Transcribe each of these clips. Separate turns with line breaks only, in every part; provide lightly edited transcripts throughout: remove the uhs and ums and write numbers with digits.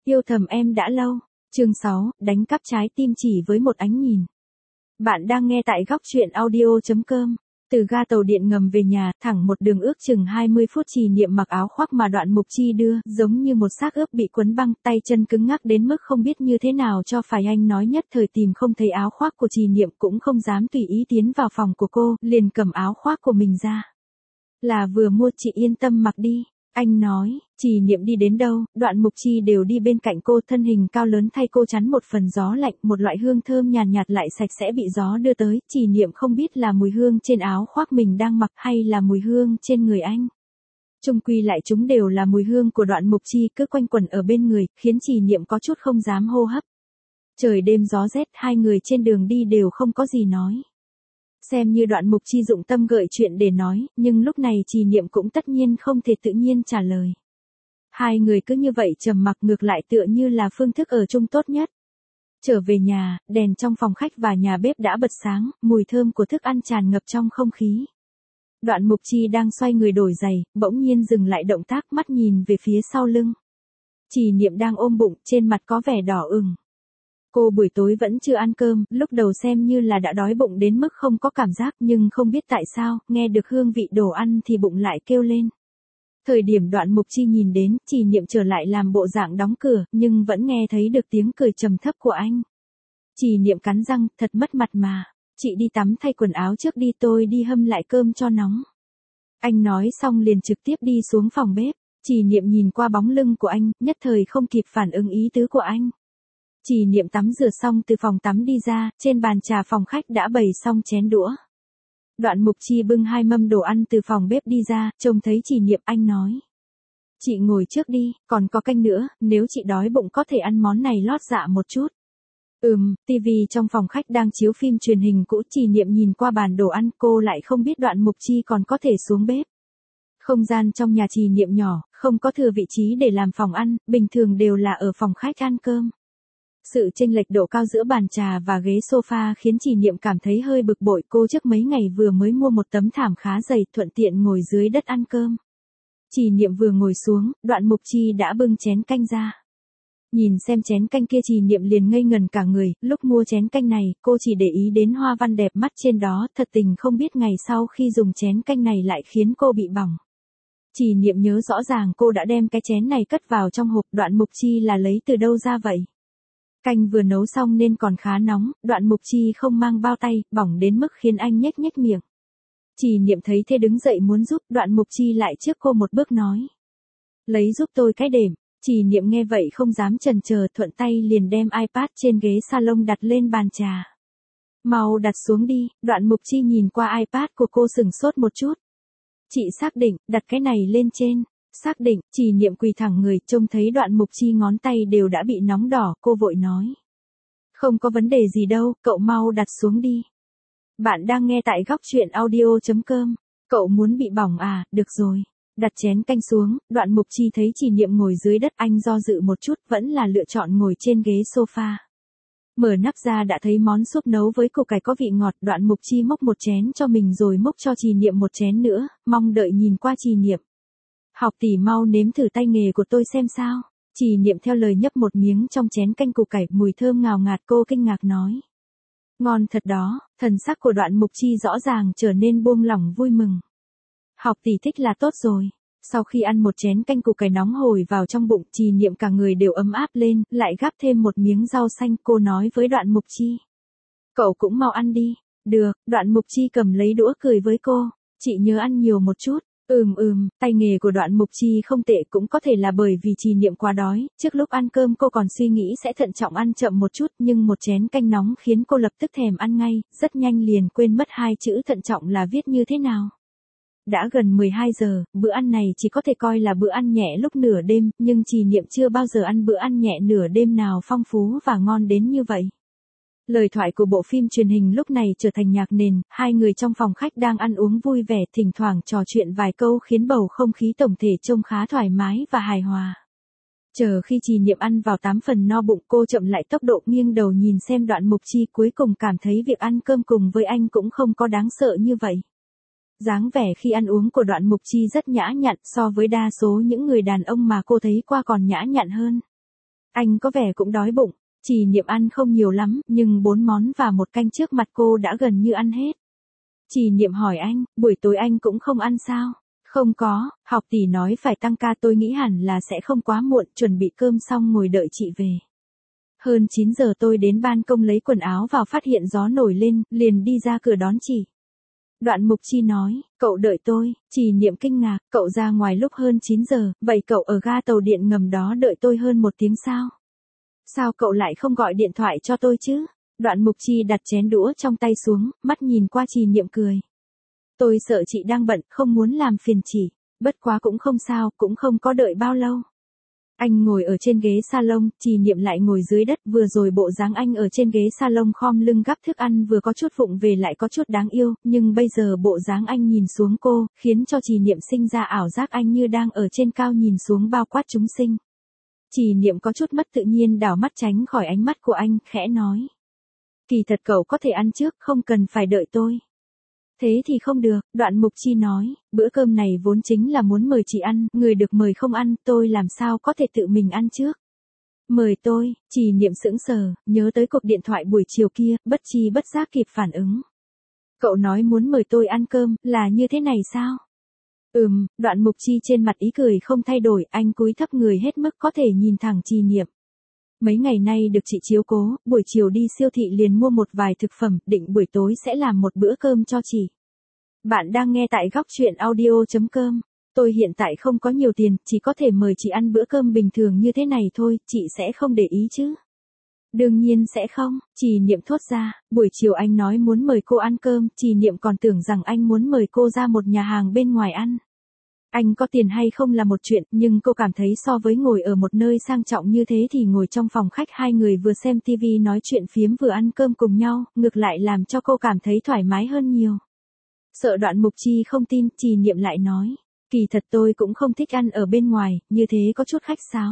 Yêu thầm em đã lâu. Chương 6, đánh cắp trái tim chỉ với một ánh nhìn. Bạn đang nghe tại góc truyện audio.com. Từ ga tàu điện ngầm về nhà, thẳng một đường ước chừng 20 phút Trì Niệm mặc áo khoác mà Đoạn Mục Chi đưa, giống như một xác ướp bị quấn băng, tay chân cứng ngắc đến mức không biết như thế nào cho phải. Anh nói nhất thời tìm không thấy áo khoác của Trì Niệm, cũng không dám tùy ý tiến vào phòng của cô, liền cầm áo khoác của mình ra. Là vừa mua, chị yên tâm mặc đi. Anh nói. Trì Niệm đi đến đâu, Đoạn Mục Chi đều đi bên cạnh cô, thân hình cao lớn thay cô chắn một phần gió lạnh, một loại hương thơm nhàn nhạt lại sạch sẽ bị gió đưa tới. Trì Niệm không biết là mùi hương trên áo khoác mình đang mặc hay là mùi hương trên người anh. Chung quy lại chúng đều là mùi hương của Đoạn Mục Chi cứ quanh quẩn ở bên người, khiến Trì Niệm có chút không dám hô hấp. Trời đêm gió rét, hai người trên đường đi đều không có gì nói. Xem như Đoạn Mục Chi dụng tâm gợi chuyện để nói, nhưng lúc này Trì Niệm cũng tất nhiên không thể tự nhiên trả lời. Hai người cứ như vậy trầm mặc, ngược lại tựa như là phương thức ở chung tốt nhất. Trở về nhà, đèn trong phòng khách và nhà bếp đã bật sáng, mùi thơm của thức ăn tràn ngập trong không khí. Đoạn Mục Chi đang xoay người đổi giày, bỗng nhiên dừng lại động tác, mắt nhìn về phía sau lưng. Trì Niệm đang ôm bụng, trên mặt có vẻ đỏ ửng. Cô buổi tối vẫn chưa ăn cơm, lúc đầu xem như là đã đói bụng đến mức không có cảm giác, nhưng không biết tại sao, nghe được hương vị đồ ăn thì bụng lại kêu lên. Thời điểm Đoạn Mục Chi nhìn đến, Trì Niệm trở lại làm bộ dạng đóng cửa, nhưng vẫn nghe thấy được tiếng cười trầm thấp của anh. Trì Niệm cắn răng, thật mất mặt mà. Chị đi tắm thay quần áo trước đi, tôi đi hâm lại cơm cho nóng. Anh nói xong liền trực tiếp đi xuống phòng bếp. Trì Niệm nhìn qua bóng lưng của anh, nhất thời không kịp phản ứng ý tứ của anh. Trì Niệm tắm rửa xong từ phòng tắm đi ra, trên bàn trà phòng khách đã bày xong chén đũa. Đoạn Mục Chi bưng 2 mâm đồ ăn từ phòng bếp đi ra, trông thấy Trì Niệm anh nói. Chị ngồi trước đi, còn có canh nữa, nếu chị đói bụng có thể ăn món này lót dạ một chút. Tivi trong phòng khách đang chiếu phim truyền hình cũ. Trì Niệm nhìn qua bàn đồ ăn, cô lại không biết Đoạn Mục Chi còn có thể xuống bếp. Không gian trong nhà Trì Niệm nhỏ, không có thừa vị trí để làm phòng ăn, bình thường đều là ở phòng khách ăn cơm. Sự chênh lệch độ cao giữa bàn trà và ghế sofa khiến Trì Niệm cảm thấy hơi bực bội. Cô trước mấy ngày vừa mới mua một tấm thảm khá dày, thuận tiện ngồi dưới đất ăn cơm. Trì Niệm vừa ngồi xuống, Đoạn Mục Chi đã bưng chén canh ra. Nhìn xem chén canh kia, Trì Niệm liền ngây ngần cả người. Lúc mua chén canh này, cô chỉ để ý đến hoa văn đẹp mắt trên đó, thật tình không biết ngày sau khi dùng chén canh này lại khiến cô bị bỏng. Trì Niệm nhớ rõ ràng cô đã đem cái chén này cất vào trong hộp. Đoạn Mục Chi là lấy từ đâu ra vậy? Canh vừa nấu xong nên còn khá nóng, Đoạn Mục Chi không mang bao tay, bỏng đến mức khiến anh nhếch nhếch miệng. Trì Niệm thấy thế đứng dậy muốn giúp, Đoạn Mục Chi lại trước cô một bước nói. Lấy giúp tôi cái đệm. Trì Niệm nghe vậy không dám chần chờ, thuận tay liền đem iPad trên ghế salon đặt lên bàn trà. Mau đặt xuống đi. Đoạn Mục Chi nhìn qua iPad của cô sửng sốt một chút. Chị xác định, đặt cái này lên trên. Xác định. Trì Niệm quỳ thẳng người, trông thấy Đoạn Mục Chi ngón tay đều đã bị nóng đỏ, cô vội nói. Không có vấn đề gì đâu, cậu mau đặt xuống đi. Bạn đang nghe tại góc truyện audio.com. Cậu muốn bị bỏng à, được rồi. Đặt chén canh xuống, Đoạn Mục Chi thấy Trì Niệm ngồi dưới đất, anh do dự một chút, vẫn là lựa chọn ngồi trên ghế sofa. Mở nắp ra đã thấy món súp nấu với củ cải có vị ngọt. Đoạn Mục Chi múc một chén cho mình rồi múc cho Trì Niệm một chén nữa, mong đợi nhìn qua Trì Niệm. Học tỷ mau nếm thử tay nghề của tôi xem sao. Trì Niệm theo lời nhấp một miếng trong chén canh củ cải, mùi thơm ngào ngạt, cô kinh ngạc nói. Ngon thật đó. Thần sắc của Đoạn Mục Chi rõ ràng trở nên buông lỏng vui mừng. Học tỷ thích là tốt rồi. Sau khi ăn một chén canh củ cải nóng hổi vào trong bụng, Trì Niệm cả người đều ấm áp lên, lại gắp thêm một miếng rau xanh. Cô nói với Đoạn Mục Chi. Cậu cũng mau ăn đi. Được. Đoạn Mục Chi cầm lấy đũa cười với cô. Chị nhớ ăn nhiều một chút. Tay nghề của Đoạn Mục Chi không tệ, cũng có thể là bởi vì Trì Niệm quá đói. Trước lúc ăn cơm cô còn suy nghĩ sẽ thận trọng ăn chậm một chút, nhưng một chén canh nóng khiến cô lập tức thèm ăn ngay, rất nhanh liền quên mất 2 chữ thận trọng là viết như thế nào. Đã gần 12 giờ, bữa ăn này chỉ có thể coi là bữa ăn nhẹ lúc nửa đêm, nhưng Trì Niệm chưa bao giờ ăn bữa ăn nhẹ nửa đêm nào phong phú và ngon đến như vậy. Lời thoại của bộ phim truyền hình lúc này trở thành nhạc nền, hai người trong phòng khách đang ăn uống vui vẻ, thỉnh thoảng trò chuyện vài câu khiến bầu không khí tổng thể trông khá thoải mái và hài hòa. Chờ khi Trì Niệm ăn vào 8 phần no bụng, cô chậm lại tốc độ, nghiêng đầu nhìn xem Đoạn Mục Chi, cuối cùng cảm thấy việc ăn cơm cùng với anh cũng không có đáng sợ như vậy. Dáng vẻ khi ăn uống của Đoạn Mục Chi rất nhã nhặn, so với đa số những người đàn ông mà cô thấy qua còn nhã nhặn hơn. Anh có vẻ cũng đói bụng. Trì Niệm ăn không nhiều lắm, nhưng 4 món và một canh trước mặt cô đã gần như ăn hết. Trì Niệm hỏi anh, buổi tối anh cũng không ăn sao? Không có, học tỷ nói phải tăng ca, tôi nghĩ hẳn là sẽ không quá muộn, chuẩn bị cơm xong ngồi đợi chị về. Hơn 9 giờ tôi đến ban công lấy quần áo vào, phát hiện gió nổi lên, liền đi ra cửa đón chị. Đoạn Mục Chi nói, cậu đợi tôi. Trì Niệm kinh ngạc, cậu ra ngoài lúc hơn 9 giờ, vậy cậu ở ga tàu điện ngầm đó đợi tôi hơn 1 tiếng sao? Sao cậu lại không gọi điện thoại cho tôi chứ? Đoạn Mục Chi đặt chén đũa trong tay xuống, mắt nhìn qua Trì Niệm cười. Tôi sợ chị đang bận, không muốn làm phiền chị. Bất quá cũng không sao, cũng không có đợi bao lâu. Anh ngồi ở trên ghế salon, Trì Niệm lại ngồi dưới đất, vừa rồi bộ dáng anh ở trên ghế salon khom lưng gắp thức ăn vừa có chút vụng về lại có chút đáng yêu, nhưng bây giờ bộ dáng anh nhìn xuống cô, khiến cho Trì Niệm sinh ra ảo giác anh như đang ở trên cao nhìn xuống bao quát chúng sinh. Trì Niệm có chút mất tự nhiên đảo mắt tránh khỏi ánh mắt của anh, khẽ nói. Kỳ thật cậu có thể ăn trước, không cần phải đợi tôi. Thế thì không được, Đoạn Mục Chi nói, bữa cơm này vốn chính là muốn mời chị ăn, người được mời không ăn, tôi làm sao có thể tự mình ăn trước. Mời tôi, Trì Niệm sững sờ, nhớ tới cuộc điện thoại buổi chiều kia, bất chi bất giác kịp phản ứng. Cậu nói muốn mời tôi ăn cơm, là như thế này sao? Đoạn Mục Chi trên mặt ý cười không thay đổi, anh cúi thấp người hết mức có thể nhìn thẳng Trì Niệm. Mấy ngày nay được chị chiếu cố, buổi chiều đi siêu thị liền mua một vài thực phẩm, định buổi tối sẽ làm một bữa cơm cho chị. Bạn đang nghe tại góc truyện audio.com. Tôi hiện tại không có nhiều tiền, chỉ có thể mời chị ăn bữa cơm bình thường như thế này thôi, chị sẽ không để ý chứ? Đương nhiên sẽ không, Trì Niệm thốt ra, buổi chiều anh nói muốn mời cô ăn cơm, Trì Niệm còn tưởng rằng anh muốn mời cô ra một nhà hàng bên ngoài ăn. Anh có tiền hay không là một chuyện, nhưng cô cảm thấy so với ngồi ở một nơi sang trọng như thế thì ngồi trong phòng khách hai người vừa xem tivi nói chuyện phiếm vừa ăn cơm cùng nhau, ngược lại làm cho cô cảm thấy thoải mái hơn nhiều. Sợ Đoạn Mục Chi không tin, Trì Niệm lại nói, kỳ thật tôi cũng không thích ăn ở bên ngoài, như thế có chút khách sáo.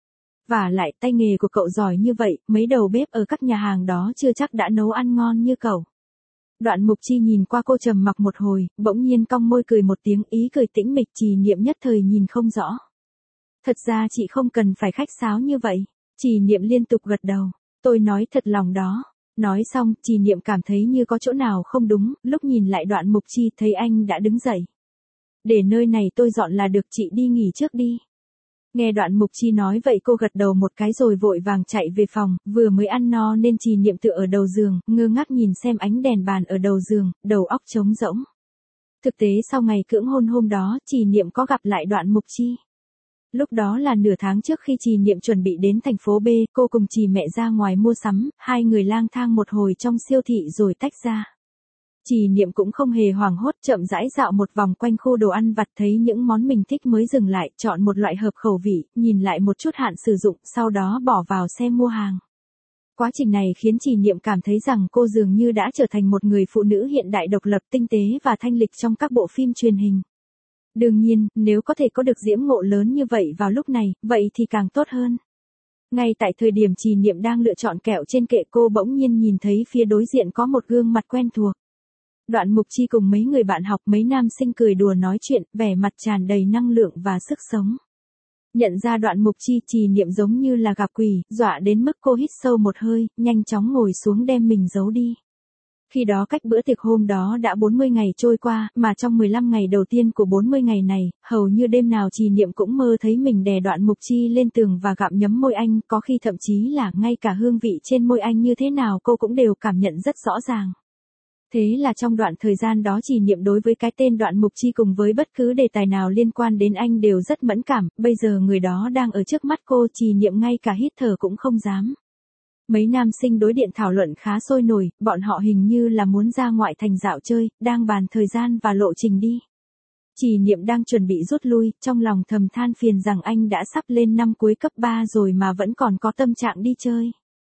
Và lại tay nghề của cậu giỏi như vậy, mấy đầu bếp ở các nhà hàng đó chưa chắc đã nấu ăn ngon như cậu. Đoạn Mục Chi nhìn qua cô trầm mặc một hồi, bỗng nhiên cong môi cười một tiếng, ý cười tĩnh mịch. Trì Niệm nhất thời nhìn không rõ. Thật ra chị không cần phải khách sáo như vậy. Trì Niệm liên tục gật đầu. Tôi nói thật lòng đó. Nói xong, Trì Niệm cảm thấy như có chỗ nào không đúng, lúc nhìn lại Đoạn Mục Chi thấy anh đã đứng dậy. Để nơi này tôi dọn là được, chị đi nghỉ trước đi. Nghe Đoạn Mục Chi nói vậy cô gật đầu một cái rồi vội vàng chạy về phòng, vừa mới ăn no nên Trì Niệm tựa ở đầu giường, ngơ ngác nhìn xem ánh đèn bàn ở đầu giường, đầu óc trống rỗng. Thực tế sau ngày cưỡng hôn hôm đó, Trì Niệm có gặp lại Đoạn Mục Chi. Lúc đó là nửa tháng trước khi Trì Niệm chuẩn bị đến thành phố B, cô cùng Trì mẹ ra ngoài mua sắm, hai người lang thang một hồi trong siêu thị rồi tách ra. Trì Niệm cũng không hề hoảng hốt, chậm rãi dạo một vòng quanh khu đồ ăn vặt, thấy những món mình thích mới dừng lại, chọn một loại hợp khẩu vị, nhìn lại một chút hạn sử dụng, sau đó bỏ vào xe mua hàng. Quá trình này khiến Trì Niệm cảm thấy rằng cô dường như đã trở thành một người phụ nữ hiện đại độc lập, tinh tế và thanh lịch trong các bộ phim truyền hình. Đương nhiên, nếu có thể có được diễm ngộ lớn như vậy vào lúc này, vậy thì càng tốt hơn. Ngay tại thời điểm Trì Niệm đang lựa chọn kẹo trên kệ, cô bỗng nhiên nhìn thấy phía đối diện có một gương mặt quen thuộc. Đoạn Mục Chi cùng mấy người bạn học, mấy nam sinh cười đùa nói chuyện, vẻ mặt tràn đầy năng lượng và sức sống. Nhận ra Đoạn Mục Chi, Trì Niệm giống như là gặp quỷ, dọa đến mức cô hít sâu một hơi, nhanh chóng ngồi xuống đem mình giấu đi. Khi đó cách bữa tiệc hôm đó đã 40 ngày trôi qua, mà trong 15 ngày đầu tiên của 40 ngày này, hầu như đêm nào Trì Niệm cũng mơ thấy mình đè Đoạn Mục Chi lên tường và gặm nhấm môi anh, có khi thậm chí là ngay cả hương vị trên môi anh như thế nào cô cũng đều cảm nhận rất rõ ràng. Thế là trong đoạn thời gian đó Trì Niệm đối với cái tên Đoạn Mục Chi cùng với bất cứ đề tài nào liên quan đến anh đều rất mẫn cảm, bây giờ người đó đang ở trước mắt cô, Trì Niệm ngay cả hít thở cũng không dám. Mấy nam sinh đối điện thảo luận khá sôi nổi, bọn họ hình như là muốn ra ngoại thành dạo chơi, đang bàn thời gian và lộ trình đi. Trì Niệm đang chuẩn bị rút lui, trong lòng thầm than phiền rằng anh đã sắp lên năm cuối cấp 3 rồi mà vẫn còn có tâm trạng đi chơi.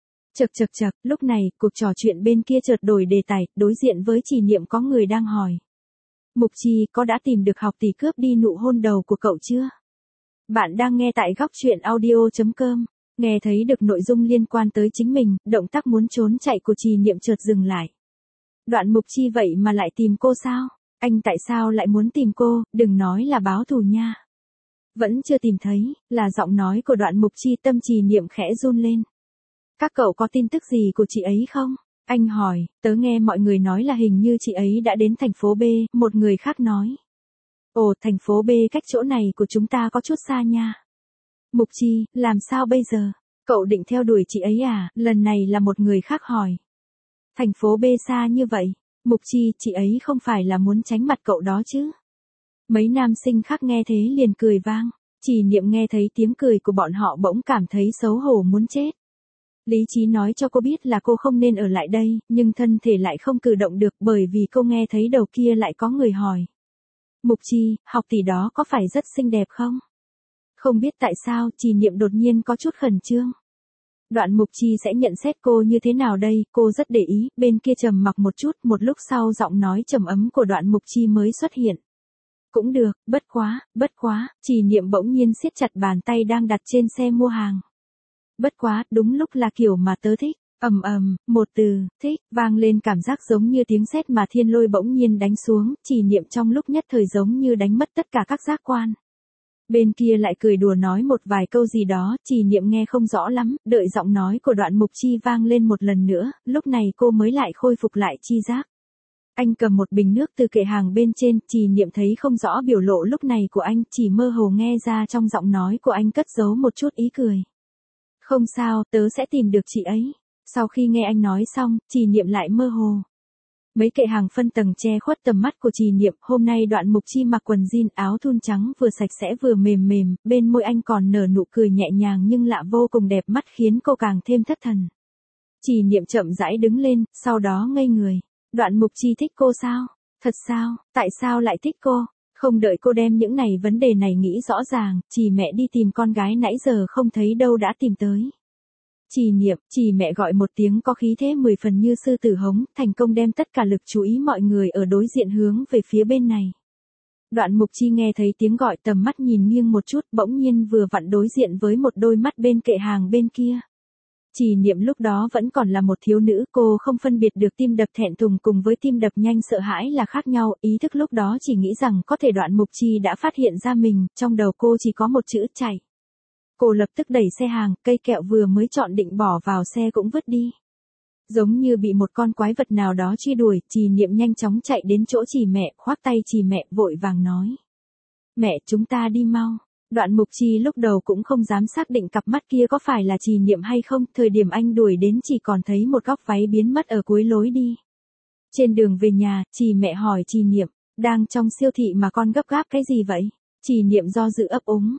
Chậc, lúc này, cuộc trò chuyện bên kia chợt đổi đề tài, đối diện với Trì Niệm có người đang hỏi. Mục Chi, có đã tìm được học tỷ cướp đi nụ hôn đầu của cậu chưa? Bạn đang nghe tại góc truyện audio.com. Nghe thấy được nội dung liên quan tới chính mình, động tác muốn trốn chạy của Trì Niệm chợt dừng lại. Đoạn Mục Chi vậy mà lại tìm cô sao? Anh tại sao lại muốn tìm cô, đừng nói là báo thù nha. Vẫn chưa tìm thấy, là giọng nói của Đoạn Mục Chi. Tâm Trì Niệm khẽ run lên. Các cậu có tin tức gì của chị ấy không? Anh hỏi, tớ nghe mọi người nói là hình như chị ấy đã đến thành phố B, một người khác nói. Ồ, thành phố B cách chỗ này của chúng ta có chút xa nha. Mục Chi, làm sao bây giờ? Cậu định theo đuổi chị ấy à? Lần này là một người khác hỏi. Thành phố B xa như vậy. Mục Chi, chị ấy không phải là muốn tránh mặt cậu đó chứ? Mấy nam sinh khác nghe thế liền cười vang. Trì Niệm nghe thấy tiếng cười của bọn họ bỗng cảm thấy xấu hổ muốn chết. Lý trí nói cho cô biết là cô không nên ở lại đây, nhưng thân thể lại không cử động được bởi vì cô nghe thấy đầu kia lại có người hỏi. Mục Chi, học tỷ đó có phải rất xinh đẹp không? Không biết tại sao, Trì Niệm đột nhiên có chút khẩn trương. Đoạn Mục Chi sẽ nhận xét cô như thế nào đây, cô rất để ý. Bên kia trầm mặc một chút, một lúc sau giọng nói trầm ấm của Đoạn Mục Chi mới xuất hiện. Cũng được, bất quá, Trì Niệm bỗng nhiên siết chặt bàn tay đang đặt trên xe mua hàng. Bất quá, đúng lúc là kiểu mà tớ thích. Một từ, thích, vang lên cảm giác giống như tiếng sét mà thiên lôi bỗng nhiên đánh xuống. Trì Niệm trong lúc nhất thời giống như đánh mất tất cả các giác quan. Bên kia lại cười đùa nói một vài câu gì đó, Trì Niệm nghe không rõ lắm, đợi giọng nói của Đoạn Mục Chi vang lên một lần nữa, lúc này cô mới lại khôi phục lại chi giác. Anh cầm một bình nước từ kệ hàng bên trên, Trì Niệm thấy không rõ biểu lộ lúc này của anh, chỉ mơ hồ nghe ra trong giọng nói của anh cất giấu một chút ý cười. Không sao, tớ sẽ tìm được chị ấy. Sau khi nghe anh nói xong, Trì Niệm lại mơ hồ. Mấy kệ hàng phân tầng che khuất tầm mắt của Trì Niệm, hôm nay Đoạn Mục Chi mặc quần jean áo thun trắng vừa sạch sẽ vừa mềm mềm, bên môi anh còn nở nụ cười nhẹ nhàng nhưng lạ vô cùng đẹp mắt khiến cô càng thêm thất thần. Trì Niệm chậm rãi đứng lên, sau đó ngây người. Đoạn Mục Chi thích cô sao? Thật sao? Tại sao lại thích cô? Không đợi cô đem những vấn đề này nghĩ rõ ràng, Trì mẹ đi tìm con gái nãy giờ không thấy đâu đã tìm tới. Trì Niệm, Trì mẹ gọi một tiếng có khí thế 10 phần như sư tử hống, thành công đem tất cả lực chú ý mọi người ở đối diện hướng về phía bên này. Đoạn Mục Chi nghe thấy tiếng gọi tầm mắt nhìn nghiêng một chút, bỗng nhiên vừa vặn đối diện với một đôi mắt bên kệ hàng bên kia. Trì Niệm lúc đó vẫn còn là một thiếu nữ, cô không phân biệt được tim đập thẹn thùng cùng với tim đập nhanh sợ hãi là khác nhau, ý thức lúc đó chỉ nghĩ rằng có thể Đoạn Mục Chi đã phát hiện ra mình, trong đầu cô chỉ có một chữ chạy. Cô lập tức đẩy xe hàng, cây kẹo vừa mới chọn định bỏ vào xe cũng vứt đi. Giống như bị một con quái vật nào đó truy đuổi, Trì Niệm nhanh chóng chạy đến chỗ Trì mẹ, khoác tay Trì mẹ, vội vàng nói. Mẹ, chúng ta đi mau. Đoạn Mục Chi lúc đầu cũng không dám xác định cặp mắt kia có phải là Trì Niệm hay không, thời điểm anh đuổi đến chỉ còn thấy một góc váy biến mất ở cuối lối đi. Trên đường về nhà, Trì mẹ hỏi Trì Niệm, đang trong siêu thị mà con gấp gáp cái gì vậy? Trì Niệm do dự ấp úng.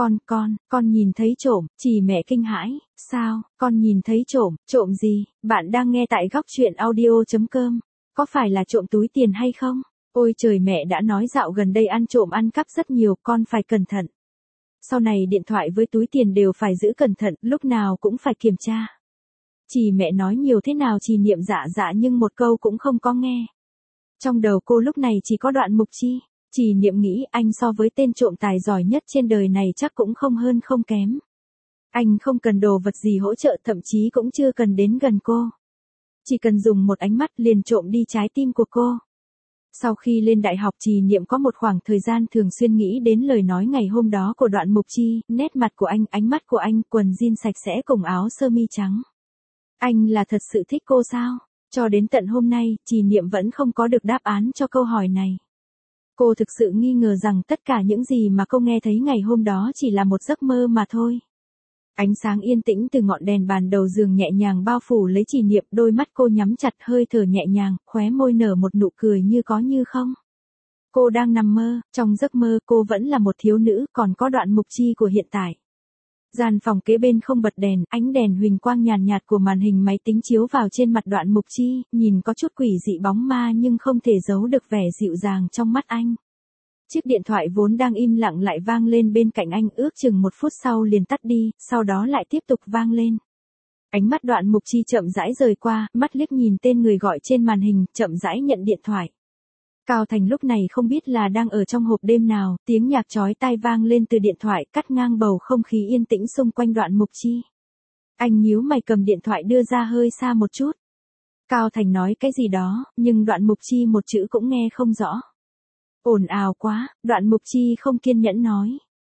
Con nhìn thấy trộm. Trì mẹ kinh hãi, sao, con nhìn thấy trộm gì? Bạn đang nghe tại góc truyện audio.com, có phải là trộm túi tiền hay không? Ôi trời, mẹ đã nói dạo gần đây ăn trộm ăn cắp rất nhiều, con phải cẩn thận. Sau này điện thoại với túi tiền đều phải giữ cẩn thận, lúc nào cũng phải kiểm tra. Trì mẹ nói nhiều thế nào Trì Niệm dạ nhưng một câu cũng không có nghe. Trong đầu cô lúc này chỉ có Đoạn Mục Chi. Trì Niệm nghĩ anh so với tên trộm tài giỏi nhất trên đời này chắc cũng không hơn không kém. Anh không cần đồ vật gì hỗ trợ, thậm chí cũng chưa cần đến gần cô. Chỉ cần dùng một ánh mắt liền trộm đi trái tim của cô. Sau khi lên đại học, Trì Niệm có một khoảng thời gian thường xuyên nghĩ đến lời nói ngày hôm đó của Đoạn Mục Chi, nét mặt của anh, ánh mắt của anh, quần jean sạch sẽ cùng áo sơ mi trắng. Anh là thật sự thích cô sao? Cho đến tận hôm nay, Trì Niệm vẫn không có được đáp án cho câu hỏi này. Cô thực sự nghi ngờ rằng tất cả những gì mà cô nghe thấy ngày hôm đó chỉ là một giấc mơ mà thôi. Ánh sáng yên tĩnh từ ngọn đèn bàn đầu giường nhẹ nhàng bao phủ lấy Trì Niệm, đôi mắt cô nhắm chặt, hơi thở nhẹ nhàng, khóe môi nở một nụ cười như có như không. Cô đang nằm mơ, trong giấc mơ cô vẫn là một thiếu nữ, còn có Đoạn Mục Chi của hiện tại. Gian phòng kế bên không bật đèn, ánh đèn huỳnh quang nhàn nhạt của màn hình máy tính chiếu vào trên mặt Đoạn Mục Chi, nhìn có chút quỷ dị bóng ma nhưng không thể giấu được vẻ dịu dàng trong mắt anh. Chiếc điện thoại vốn đang im lặng lại vang lên bên cạnh anh, ước chừng 1 phút sau liền tắt đi, sau đó lại tiếp tục vang lên. Ánh mắt Đoạn Mục Chi chậm rãi rời qua, mắt liếc nhìn tên người gọi trên màn hình, chậm rãi nhận điện thoại. Cao Thành lúc này không biết là đang ở trong hộp đêm nào, tiếng nhạc chói tai vang lên từ điện thoại cắt ngang bầu không khí yên tĩnh xung quanh Đoạn Mục Chi. Anh nhíu mày cầm điện thoại đưa ra hơi xa một chút. Cao Thành nói cái gì đó, nhưng Đoạn Mục Chi một chữ cũng nghe không rõ. Ồn ào quá, Đoạn Mục Chi không kiên nhẫn nói.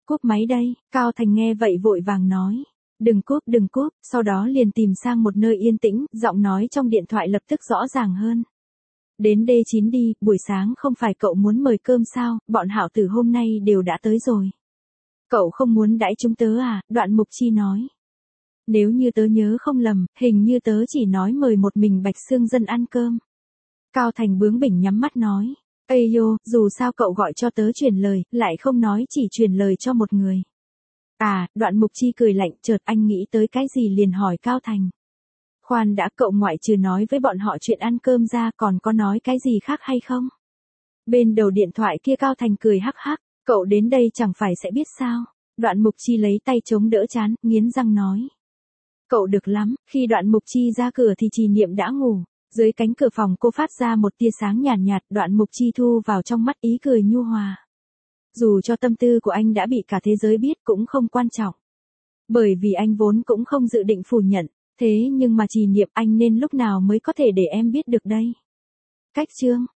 Cúp máy đây, Cao Thành nghe vậy vội vàng nói. Đừng cúp, sau đó liền tìm sang một nơi yên tĩnh, giọng nói trong điện thoại lập tức rõ ràng hơn. Đến D9 đi, buổi sáng không phải cậu muốn mời cơm sao, bọn hảo tử hôm nay đều đã tới rồi. Cậu không muốn đãi chúng tớ à, Đoạn Mục Chi nói. Nếu như tớ nhớ không lầm, hình như tớ chỉ nói mời một mình Bạch Xương Dân ăn cơm. Cao Thành bướng bỉnh nhắm mắt nói. Ây yo, dù sao cậu gọi cho tớ truyền lời, lại không nói chỉ truyền lời cho một người. À, Đoạn Mục Chi cười lạnh, chợt anh nghĩ tới cái gì liền hỏi Cao Thành. Khoan đã, cậu ngoại trừ nói với bọn họ chuyện ăn cơm ra còn có nói cái gì khác hay không? Bên đầu điện thoại kia Cao Thành cười hắc hắc, cậu đến đây chẳng phải sẽ biết sao? Đoạn Mục Chi lấy tay chống đỡ trán, nghiến răng nói. Cậu được lắm, khi Đoạn Mục Chi ra cửa thì Trì Niệm đã ngủ. Dưới cánh cửa phòng cô phát ra một tia sáng nhàn nhạt, Đoạn Mục Chi thu vào trong mắt ý cười nhu hòa. Dù cho tâm tư của anh đã bị cả thế giới biết cũng không quan trọng. Bởi vì anh vốn cũng không dự định phủ nhận, thế nhưng mà Trì Niệm anh nên lúc nào mới có thể để em biết được đây. Cách chương